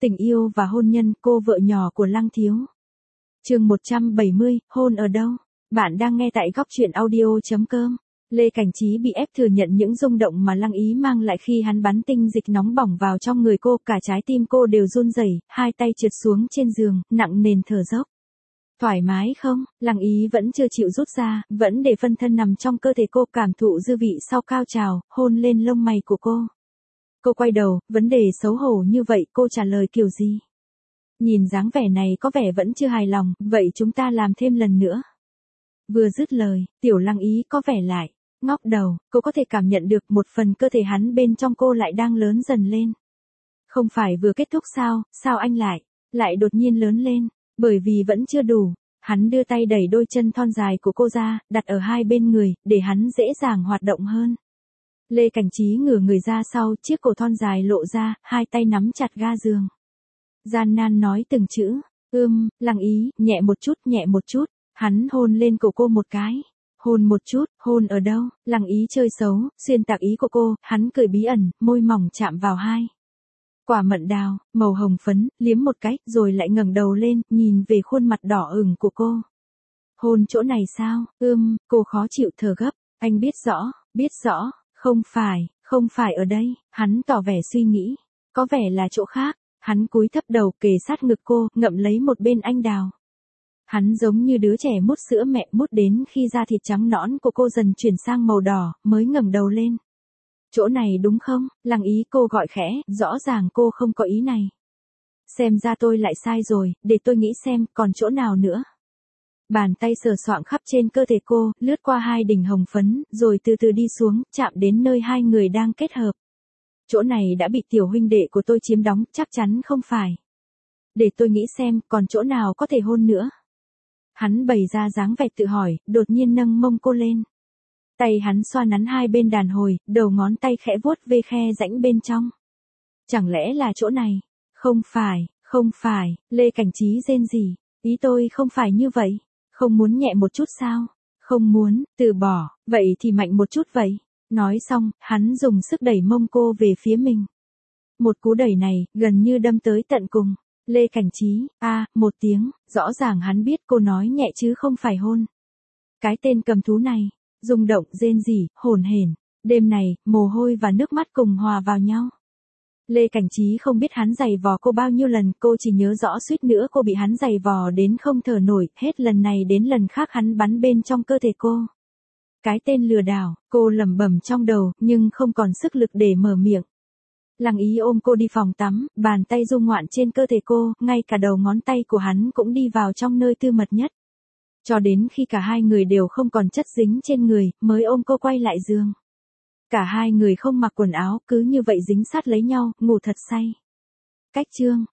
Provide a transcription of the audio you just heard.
Tình yêu và hôn nhân, cô vợ nhỏ của Lăng Thiếu. Chương 170, hôn ở đâu? Bạn đang nghe tại góc truyện audio.com. Lê Cảnh Trí bị ép thừa nhận những rung động mà Lăng Ý mang lại khi hắn bắn tinh dịch nóng bỏng vào trong người cô, cả trái tim cô đều run rẩy, hai tay trượt xuống trên giường, nặng nề thở dốc. Thoải mái không? Lăng Ý vẫn chưa chịu rút ra, vẫn để phân thân nằm trong cơ thể cô cảm thụ dư vị sau cao trào, hôn lên lông mày của cô. Cô quay đầu, vấn đề xấu hổ như vậy cô trả lời kiểu gì? Nhìn dáng vẻ này có vẻ vẫn chưa hài lòng, vậy chúng ta làm thêm lần nữa. Vừa dứt lời, tiểu Lăng Ý có vẻ lại ngóc đầu, cô có thể cảm nhận được một phần cơ thể hắn bên trong cô lại đang lớn dần lên. Không phải vừa kết thúc sao anh lại đột nhiên lớn lên, bởi vì vẫn chưa đủ. Hắn đưa tay đẩy đôi chân thon dài của cô ra, đặt ở hai bên người, để hắn dễ dàng hoạt động hơn. Lê Cảnh Trí ngửa người ra sau, chiếc cổ thon dài lộ ra, hai tay nắm chặt ga giường. Gian nan nói từng chữ, Lăng Ý, nhẹ một chút, hắn hôn lên cổ cô một cái. Hôn một chút, hôn ở đâu? Lăng Ý chơi xấu, xuyên tạc ý của cô, hắn cười bí ẩn, môi mỏng chạm vào hai quả mận đào, màu hồng phấn, liếm một cái, rồi lại ngẩng đầu lên, nhìn về khuôn mặt đỏ ửng của cô. Hôn chỗ này sao? Cô khó chịu thở gấp, anh biết rõ, không phải ở đây, hắn tỏ vẻ suy nghĩ, có vẻ là chỗ khác, hắn cúi thấp đầu kề sát ngực cô, ngậm lấy một bên anh đào. Hắn giống như đứa trẻ mút sữa mẹ mút đến khi da thịt trắng nõn của cô dần chuyển sang màu đỏ, mới ngẩng đầu lên. Chỗ này đúng không? Lăng Ý, cô gọi khẽ, rõ ràng cô không có ý này. Xem ra tôi lại sai rồi, để tôi nghĩ xem, còn chỗ nào nữa. Bàn tay sờ soạng khắp trên cơ thể cô, lướt qua hai đỉnh hồng phấn, rồi từ từ đi xuống, chạm đến nơi hai người đang kết hợp. Chỗ này đã bị tiểu huynh đệ của tôi chiếm đóng, chắc chắn không phải. Để tôi nghĩ xem, còn chỗ nào có thể hôn nữa. Hắn bày ra dáng vẻ tự hỏi, đột nhiên nâng mông cô lên. Tay hắn xoa nắn hai bên đàn hồi, đầu ngón tay khẽ vuốt về khe rãnh bên trong. Chẳng lẽ là chỗ này? Không phải, Lê Cảnh Trí rên rỉ, ý tôi không phải như vậy. Không muốn nhẹ một chút sao? Không muốn, từ bỏ, vậy thì mạnh một chút vậy. Nói xong, hắn dùng sức đẩy mông cô về phía mình. Một cú đẩy này, gần như đâm tới tận cùng. Lê Cảnh Trí, một tiếng, rõ ràng hắn biết cô nói nhẹ chứ không phải hôn. Cái tên cầm thú này, rung động, rên rỉ, hổn hển. Đêm này, mồ hôi và nước mắt cùng hòa vào nhau. Lê Cảnh Trí không biết hắn giày vò cô bao nhiêu lần, cô chỉ nhớ rõ suýt nữa cô bị hắn giày vò đến không thở nổi, hết lần này đến lần khác hắn bắn bên trong cơ thể cô. Cái tên lừa đảo, cô lẩm bẩm trong đầu, nhưng không còn sức lực để mở miệng. Lăng Ý ôm cô đi phòng tắm, bàn tay du ngoạn trên cơ thể cô, ngay cả đầu ngón tay của hắn cũng đi vào trong nơi tư mật nhất. Cho đến khi cả hai người đều không còn chất dính trên người, mới ôm cô quay lại giường. Cả hai người không mặc quần áo, cứ như vậy dính sát lấy nhau, ngủ thật say. Cách chương